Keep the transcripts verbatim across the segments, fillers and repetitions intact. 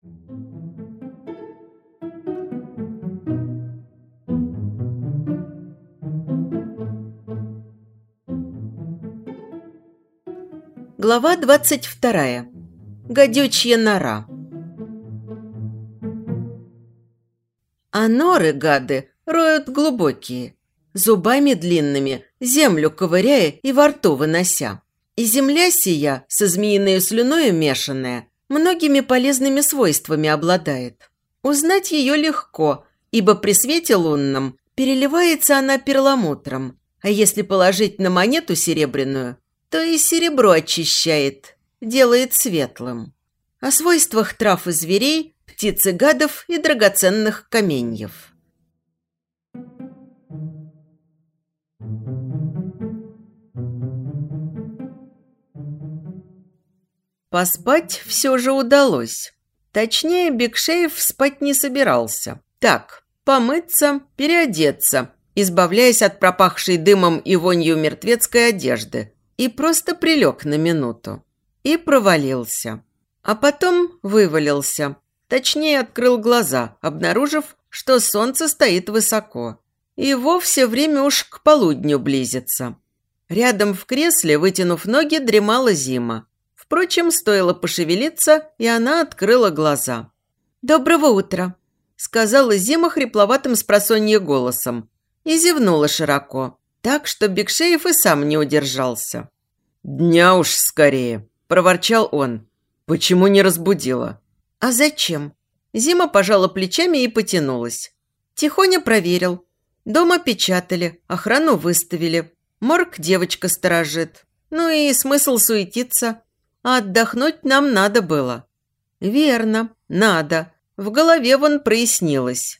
Глава двадцать вторая. Гадючья нора. А норы, гады, роют глубокие, зубами длинными, землю ковыряя и во рту вынося. И земля сия, со змеиной слюною мешанная, многими полезными свойствами обладает. Узнать ее легко, ибо при свете лунном переливается она перламутром, а если положить на монету серебряную, то и серебро очищает, делает светлым. О свойствах трав и зверей, птиц и гадов и драгоценных каменьев. Поспать все же удалось. Точнее, Бекшеев спать не собирался. Так, помыться, переодеться, избавляясь от пропахшей дымом и вонью мертвецкой одежды, и просто прилег на минуту. И провалился. А потом вывалился. Точнее, открыл глаза, обнаружив, что солнце стоит высоко. И вовсе время уж к полудню близится. Рядом в кресле, вытянув ноги, дремала Зима. Впрочем, стоило пошевелиться, и она открыла глаза. «Доброго утра», – сказала Зима хрипловатым спросонья голосом. И зевнула широко. Так что Бекшеев и сам не удержался. «Дня уж скорее», – проворчал он. «Почему не разбудила?» «А зачем?» Зима пожала плечами и потянулась. Тихоня проверил. Дома печатали, охрану выставили. Морг девочка сторожит. Ну и смысл суетиться. А отдохнуть нам надо было. Верно, надо. В голове вон прояснилось.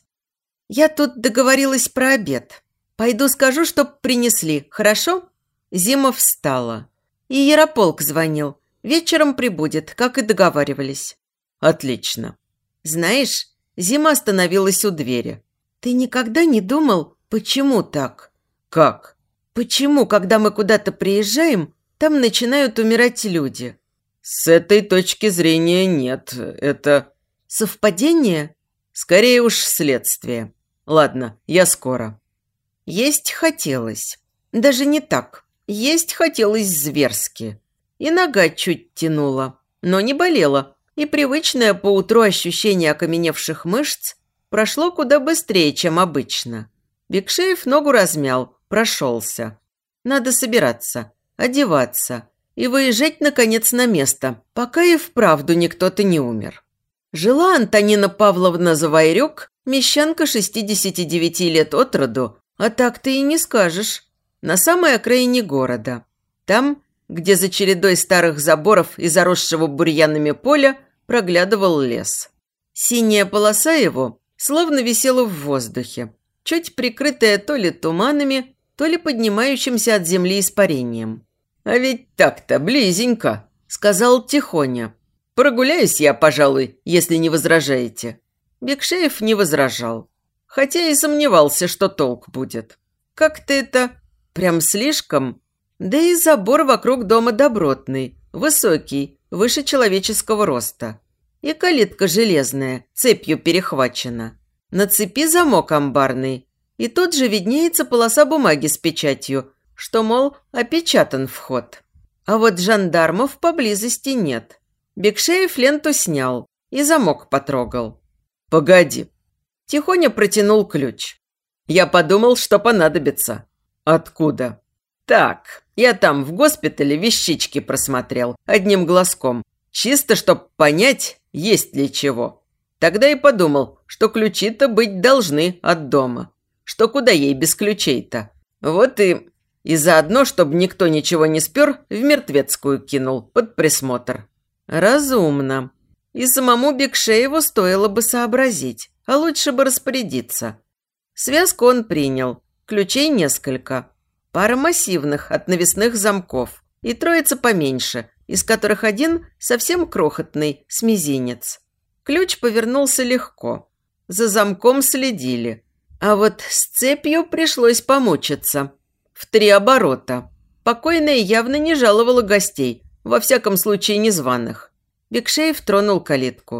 Я тут договорилась про обед. Пойду скажу, чтоб принесли, хорошо? Зима встала. И Ярополк звонил. Вечером прибудет, как и договаривались. Отлично. Знаешь, Зима остановилась у двери. Ты никогда не думал, почему так? Как? Почему, когда мы куда-то приезжаем, там начинают умирать люди? С этой точки зрения нет. Это... Совпадение? Скорее уж следствие. Ладно, я скоро. Есть хотелось. Даже не так. Есть хотелось зверски. И нога чуть тянула, но не болела. И привычное поутру ощущение окаменевших мышц прошло куда быстрее, чем обычно. Бекшеев ногу размял, прошелся. Надо собираться, одеваться и выезжать, наконец, на место, пока и вправду никто-то не умер. Жила Антонина Павловна Завайрюк, мещанка шестидесяти девяти лет от роду, а так ты и не скажешь, на самой окраине города. Там, где за чередой старых заборов и заросшего бурьянами поля проглядывал лес. Синяя полоса его словно висела в воздухе, чуть прикрытая то ли туманами, то ли поднимающимся от земли испарением. «А ведь так-то близенько», – сказал Тихоня. «Прогуляюсь я, пожалуй, если не возражаете». Бекшеев не возражал, хотя и сомневался, что толк будет. Как-то это прям слишком. Да и забор вокруг дома добротный, высокий, выше человеческого роста. И калитка железная, цепью перехвачена. На цепи замок амбарный. И тут же виднеется полоса бумаги с печатью, что, мол, опечатан вход. А вот жандармов поблизости нет. Бекшеев ленту снял и замок потрогал. «Погоди». Тихоня протянул ключ. «Я подумал, что понадобится». «Откуда?» «Так, я там в госпитале вещички просмотрел одним глазком. Чисто, чтоб понять, есть ли чего. Тогда и подумал, что ключи-то быть должны от дома. Что куда ей без ключей-то? Вот и... И заодно, чтобы никто ничего не спер, в мертвецкую кинул под присмотр». «Разумно. И самому Бекшееву стоило бы сообразить, а лучше бы распорядиться». Связку он принял, ключей несколько. Пара массивных от навесных замков и троица поменьше, из которых один совсем крохотный, с мизинец. Ключ повернулся легко. За замком следили. А вот с цепью пришлось помучиться. В три оборота. Покойная явно не жаловала гостей, во всяком случае незваных. Бекшеев тронул калитку.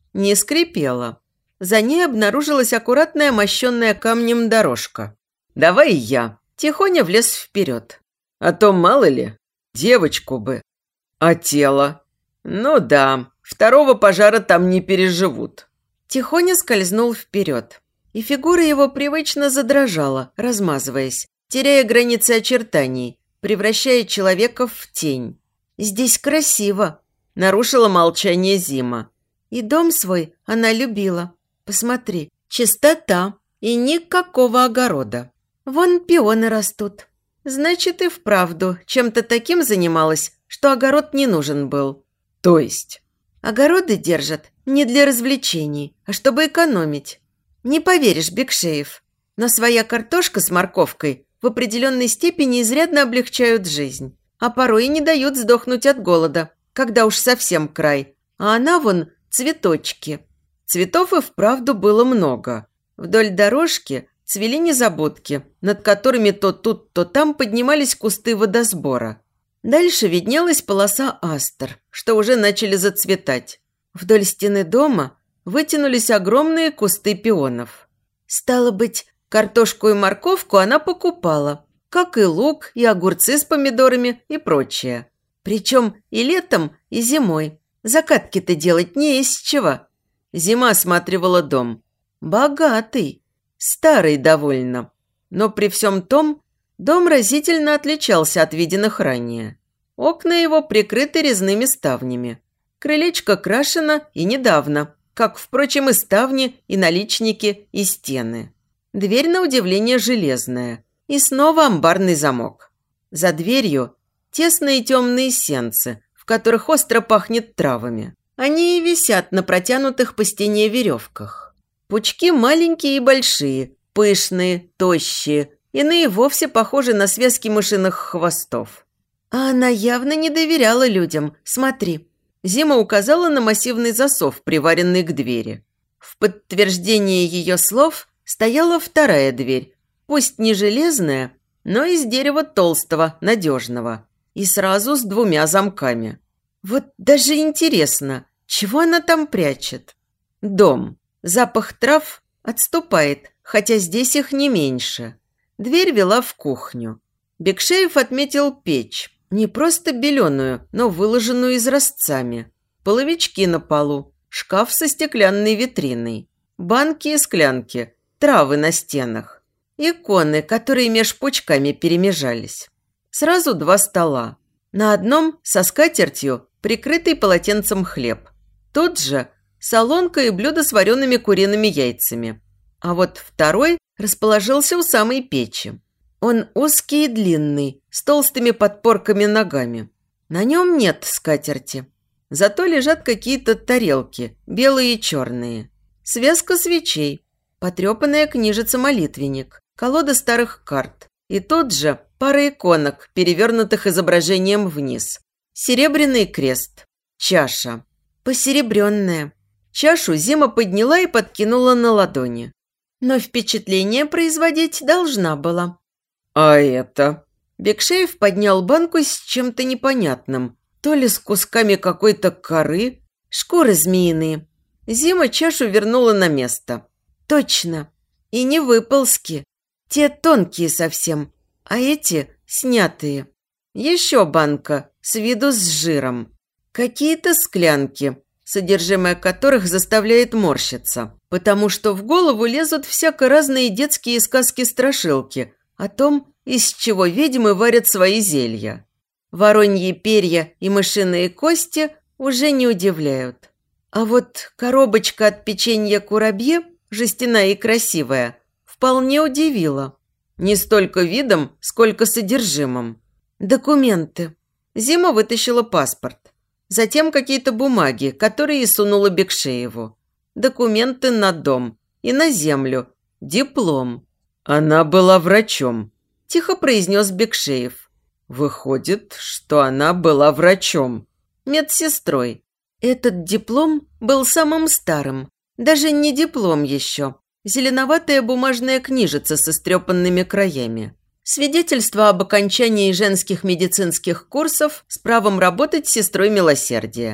Не скрипела. За ней обнаружилась аккуратная мощенная камнем дорожка. «Давай я». Тихоня влез вперед. «А то мало ли, девочку бы». «А тело?» «Ну да, второго пожара там не переживут». Тихоня скользнул вперед, и фигура его привычно задрожала, размазываясь, теряя границы очертаний, превращая человека в тень. «Здесь красиво», – нарушила молчание Зима. «И дом свой она любила. Посмотри, чистота и никакого огорода. Вон пионы растут. Значит, и вправду чем-то таким занималась, что огород не нужен был». «То есть?» «Огороды держат не для развлечений, а чтобы экономить. Не поверишь, Бекшеев, но своя картошка с морковкой в определенной степени изрядно облегчают жизнь, а порой и не дают сдохнуть от голода, когда уж совсем край. А она вон цветочки». Цветов и вправду было много. Вдоль дорожки цвели незабудки, над которыми то тут, то там поднимались кусты водосбора. Дальше виднелась полоса астр, что уже начали зацветать. Вдоль стены дома вытянулись огромные кусты пионов. Стало быть, картошку и морковку она покупала, как и лук, и огурцы с помидорами и прочее. Причем и летом, и зимой. Закатки-то делать не из чего. Зима осматривала дом. Богатый, старый довольно. Но при всем том, дом разительно отличался от виденных ранее. Окна его прикрыты резными ставнями. Крылечко крашено и недавно, как, впрочем, и ставни, и наличники, и стены. Дверь, на удивление, железная. И снова амбарный замок. За дверью тесные темные сенцы, в которых остро пахнет травами. Они и висят на протянутых по стене веревках. Пучки маленькие и большие, пышные, тощие, иные вовсе похожи на связки мышиных хвостов. А она явно не доверяла людям. Смотри. Зима указала на массивный засов, приваренный к двери. В подтверждение ее слов стояла вторая дверь, пусть не железная, но из дерева толстого, надежного, и сразу с двумя замками. Вот даже интересно, чего она там прячет? Дом. Запах трав отступает, хотя здесь их не меньше. Дверь вела в кухню. Бекшеев отметил печь, не просто беленую, но выложенную изразцами. Половички на полу, шкаф со стеклянной витриной, банки и склянки, травы на стенах, иконы, которые меж пучками перемежались. Сразу два стола. На одном со скатертью прикрытый полотенцем хлеб. Тут же солонка и блюдо с вареными куриными яйцами. А вот второй расположился у самой печи. Он узкий и длинный, с толстыми подпорками ногами. На нем нет скатерти. Зато лежат какие-то тарелки, белые и черные. Связка свечей, потрепанная книжица-молитвенник, колода старых карт. И тут же пара иконок, перевернутых изображением вниз. Серебряный крест, чаша, посеребренная. Чашу Зима подняла и подкинула на ладони. Но впечатление производить должна была. «А это?» Бекшеев поднял банку с чем-то непонятным. То ли с кусками какой-то коры, шкуры змеиные. Зима чашу вернула на место. «Точно. И не выползки. Те тонкие совсем, а эти снятые. Еще банка, с виду с жиром. Какие-то склянки, содержимое которых заставляет морщиться, потому что в голову лезут всяко разные детские сказки-страшилки о том, из чего ведьмы варят свои зелья. Вороньи перья и мышиные кости уже не удивляют. А вот коробочка от печенья курабье, жестяная и красивая, вполне удивила. Не столько видом, сколько содержимым. Документы. Зима вытащила паспорт. Затем какие-то бумаги, которые сунула Бекшееву. Документы на дом и на землю. Диплом. «Она была врачом», – тихо произнес Бекшеев. «Выходит, что она была врачом». Медсестрой. Этот диплом был самым старым. Даже не диплом еще. Зеленоватая бумажная книжица с истрепанными краями. Свидетельство об окончании женских медицинских курсов с правом работать сестрой милосердия.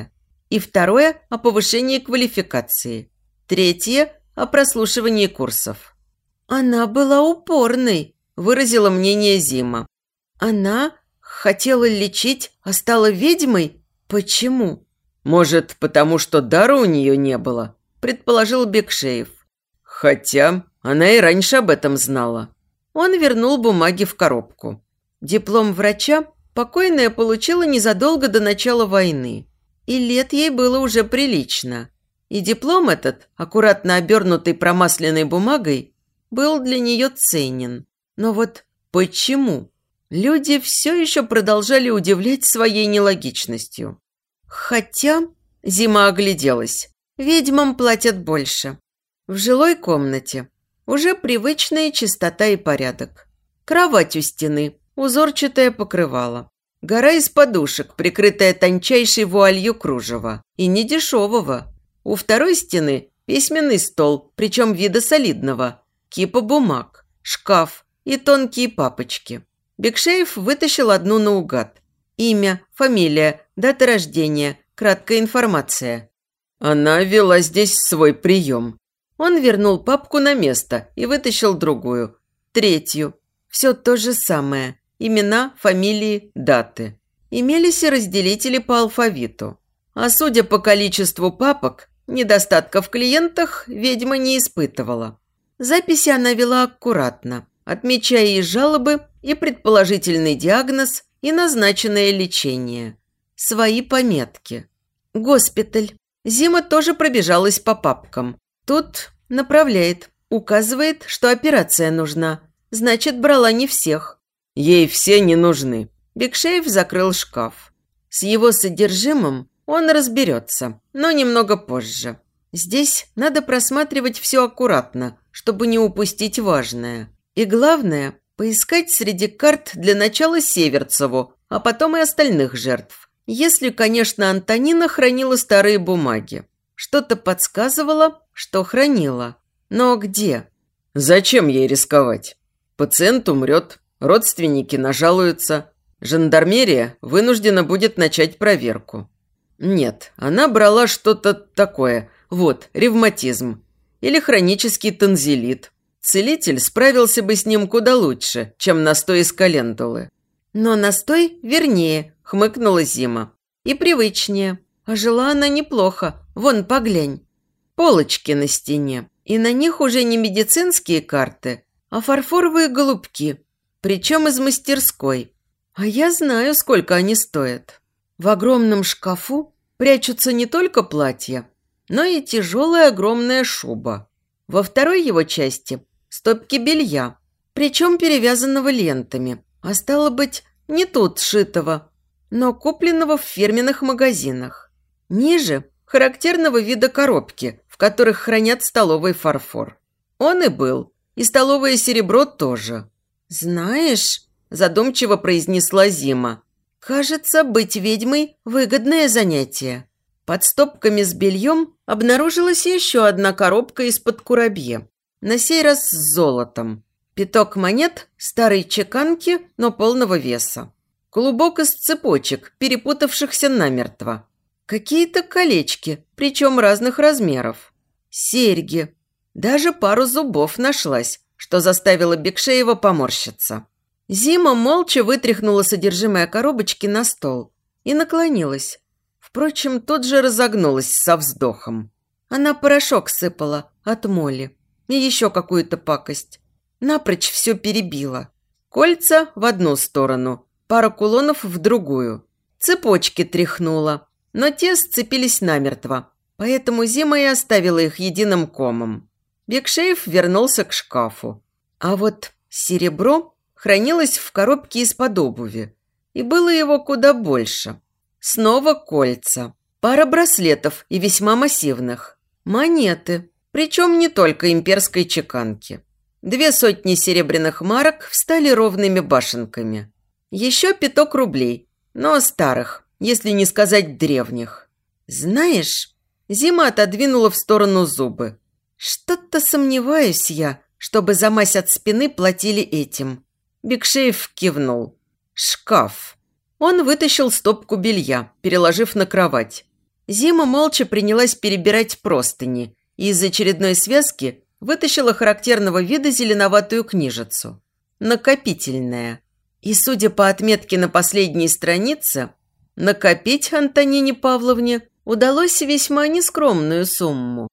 И второе – о повышении квалификации. Третье – о прослушивании курсов. «Она была упорной», – выразила мнение Зима. «Она хотела лечить, а стала ведьмой? Почему?» «Может, потому что дара у нее не было», – предположил Бекшеев. «Хотя она и раньше об этом знала». Он вернул бумаги в коробку. Диплом врача покойная получила незадолго до начала войны. И лет ей было уже прилично. И диплом этот, аккуратно обернутый промасленной бумагой, был для нее ценен. Но вот почему? Люди все еще продолжали удивлять своей нелогичностью. Хотя Зима огляделась. Ведьмам платят больше. В жилой комнате уже привычная чистота и порядок. Кровать у стены, узорчатое покрывало. Гора из подушек, прикрытая тончайшей вуалью кружева. И не дешевого. У второй стены письменный стол, причем вида солидного. Кипа бумаг, шкаф и тонкие папочки. Бекшеев вытащил одну наугад. Имя, фамилия, дата рождения, краткая информация. Она вела здесь свой прием. Он вернул папку на место и вытащил другую, третью. Все то же самое. Имена, фамилии, даты. Имелись и разделители по алфавиту. А судя по количеству папок, недостатков в клиентах ведьма не испытывала. Записи она вела аккуратно, отмечая и жалобы, и предположительный диагноз, и назначенное лечение. Свои пометки. Госпиталь. Зима тоже пробежалась по папкам. Тут направляет, указывает, что операция нужна. Значит, брала не всех. Ей все не нужны. Бекшеев закрыл шкаф. С его содержимым он разберется, но немного позже. Здесь надо просматривать все аккуратно, чтобы не упустить важное. И главное, поискать среди карт для начала Северцеву, а потом и остальных жертв. Если, конечно, Антонина хранила старые бумаги. Что-то подсказывало, что хранила. Но где? Зачем ей рисковать? Пациент умрет, родственники нажалуются. Жандармерия вынуждена будет начать проверку. Нет, она брала что-то такое. Вот, ревматизм. Или хронический танзелит. Целитель справился бы с ним куда лучше, чем настой из календулы. Но настой вернее, хмыкнула Зима. И привычнее. А жила она неплохо. Вон, поглянь. Полочки на стене. И на них уже не медицинские карты, а фарфоровые голубки. Причем из мастерской. А я знаю, сколько они стоят. В огромном шкафу прячутся не только платья, но и тяжелая огромная шуба. Во второй его части – стопки белья, причем перевязанного лентами, а стало быть, не тут сшитого, но купленного в фирменных магазинах. Ниже – характерного вида коробки, в которых хранят столовый фарфор. Он и был, и столовое серебро тоже. «Знаешь», – задумчиво произнесла Зима, – «кажется, быть ведьмой – выгодное занятие». Под стопками с бельем обнаружилась еще одна коробка из-под курабье. На сей раз с золотом. Пяток монет старой чеканки, но полного веса. Клубок из цепочек, перепутавшихся намертво. Какие-то колечки, причем разных размеров. Серьги. Даже пару зубов нашлась, что заставило Бекшеева поморщиться. Зима молча вытряхнула содержимое коробочки на стол и наклонилась. Впрочем, тут же разогнулась со вздохом. Она порошок сыпала от моли и еще какую-то пакость. Напрочь все перебила. Кольца в одну сторону, пара кулонов в другую. Цепочки тряхнула, но те сцепились намертво, поэтому Зима и оставила их единым комом. Бекшеев вернулся к шкафу. А вот серебро хранилось в коробке из-под обуви, и было его куда больше. Снова кольца, пара браслетов и весьма массивных, монеты, причем не только имперской чеканки. Две сотни серебряных марок встали ровными башенками. Еще пяток рублей, но старых, если не сказать древних. Знаешь, Зима отодвинула в сторону зубы. Что-то сомневаюсь я, чтобы за мазь от спины платили этим. Бекшеев кивнул. Шкаф. Он вытащил стопку белья, переложив на кровать. Зима молча принялась перебирать простыни и из очередной связки вытащила характерного вида зеленоватую книжицу. Накопительная. И, судя по отметке на последней странице, накопить Антонине Павловне удалось весьма нескромную сумму.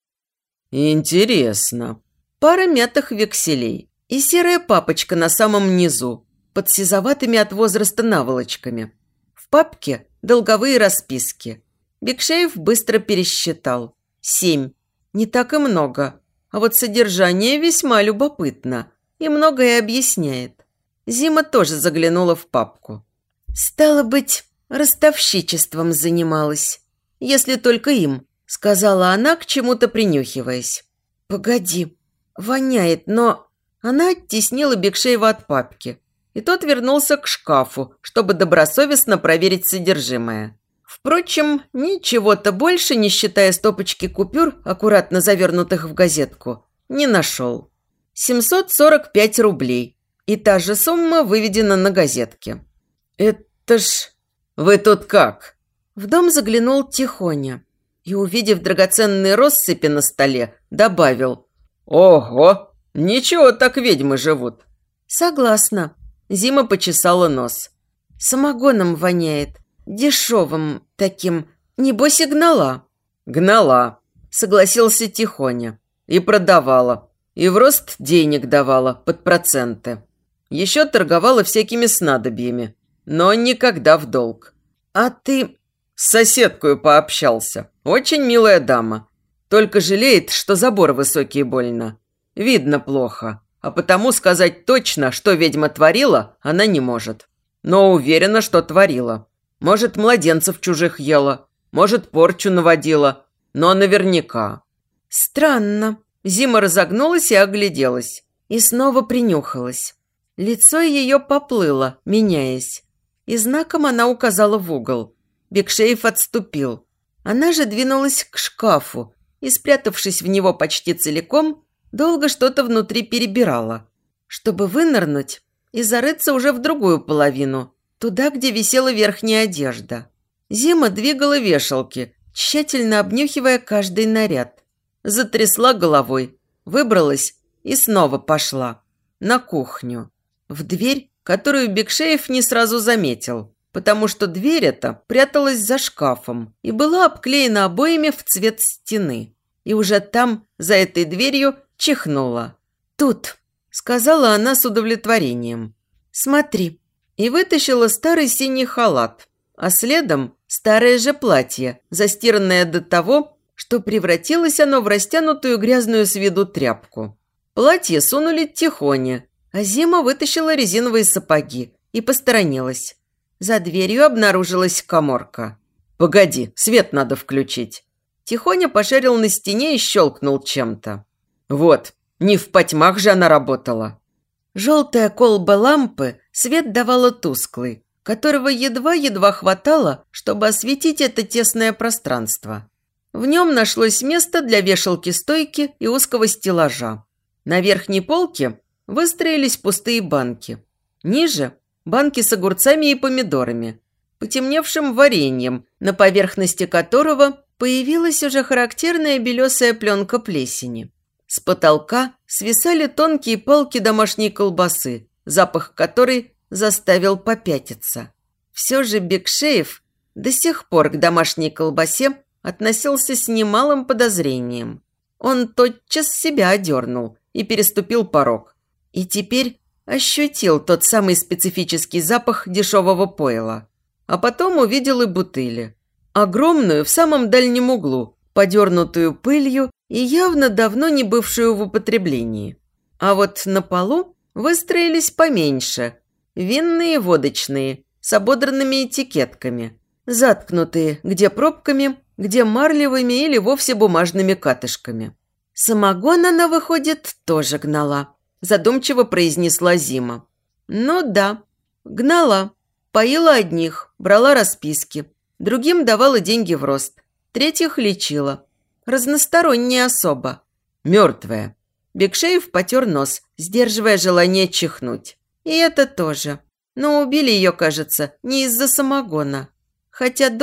Интересно. Пара мятых векселей и серая папочка на самом низу, под сизоватыми от возраста наволочками. В папке долговые расписки. Бекшеев быстро пересчитал. Семь. Не так и много. А вот содержание весьма любопытно и многое объясняет. Зима тоже заглянула в папку. «Стало быть, ростовщичеством занималась. Если только им», – сказала она, к чему-то принюхиваясь. «Погоди, воняет, но...» Она оттеснила Бекшеева от папки, и тот вернулся к шкафу, чтобы добросовестно проверить содержимое. Впрочем, ничего-то больше, не считая стопочки купюр, аккуратно завернутых в газетку, не нашел. семьсот сорок пять рублей. И та же сумма выведена на газетке. «Это ж... Вы тут как?» В дом заглянул Тихоня и, увидев драгоценные россыпи на столе, добавил: «Ого! Ничего так ведьмы живут!» «Согласна». Зима почесала нос. «Самогоном воняет. Дешевым таким. Небось и гнала». «Гнала», согласился Тихоня. «И продавала. И в рост денег давала под проценты. Еще торговала всякими снадобьями, но никогда в долг. А ты...» «С соседкою пообщался. Очень милая дама. Только жалеет, что забор высокий больно. Видно плохо. А потому сказать точно, что ведьма творила, она не может. Но уверена, что творила. Может, младенцев чужих ела, может, порчу наводила, но наверняка». «Странно». Зима разогнулась и огляделась. И снова принюхалась. Лицо ее поплыло, меняясь. И знаком она указала в угол. Бекшеев отступил. Она же двинулась к шкафу и, спрятавшись в него почти целиком, долго что-то внутри перебирала, чтобы вынырнуть и зарыться уже в другую половину, туда, где висела верхняя одежда. Зима двигала вешалки, тщательно обнюхивая каждый наряд. Затрясла головой, выбралась и снова пошла. На кухню. В дверь, которую Бекшеев не сразу заметил, потому что дверь эта пряталась за шкафом и была обклеена обоями в цвет стены. И уже там, за этой дверью, чихнула. «Тут», – сказала она с удовлетворением. «Смотри». И вытащила старый синий халат, а следом старое же платье, застиранное до того, что превратилось оно в растянутую грязную с виду тряпку. Платье сунули Тихоне, а Зима вытащила резиновые сапоги и посторонилась. За дверью обнаружилась каморка. «Погоди, свет надо включить». Тихоня пошарил на стене и щелкнул чем-то. «Вот, не в потьмах же она работала». Желтая колба лампы свет давала тусклый, которого едва-едва хватало, чтобы осветить это тесное пространство. В нем нашлось место для вешалки-стойки и узкого стеллажа. На верхней полке выстроились пустые банки. Ниже – банки с огурцами и помидорами, потемневшим вареньем, на поверхности которого появилась уже характерная белесая пленка плесени. С потолка свисали тонкие палки домашней колбасы, запах которой заставил попятиться. Все же Бекшеев до сих пор к домашней колбасе относился с немалым подозрением. Он тотчас себя одернул и переступил порог. И теперь ощутил тот самый специфический запах дешевого пойла. А потом увидел и бутыли. Огромную в самом дальнем углу, подернутую пылью и явно давно не бывшую в употреблении. А вот на полу выстроились поменьше. Винные и водочные, с ободранными этикетками. Заткнутые где пробками, где марлевыми или вовсе бумажными катышками. Самогон она, выходит, тоже гнала, задумчиво произнесла Зима. Ну да, гнала. Поила одних, брала расписки. Другим давала деньги в рост. Третьих лечила. Разносторонняя особа. Мертвая. Бекшеев потер нос, сдерживая желание чихнуть. И это тоже. Но убили ее, кажется, не из-за самогона. Хотя дом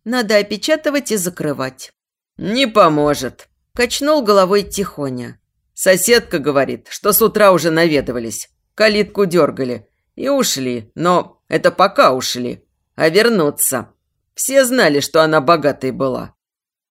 Надо опечатывать и закрывать». «Не поможет», – качнул головой Тихоня. «Соседка говорит, что с утра уже наведывались, калитку дергали и ушли, но это пока ушли, а вернуться. Все знали, что она богатой была.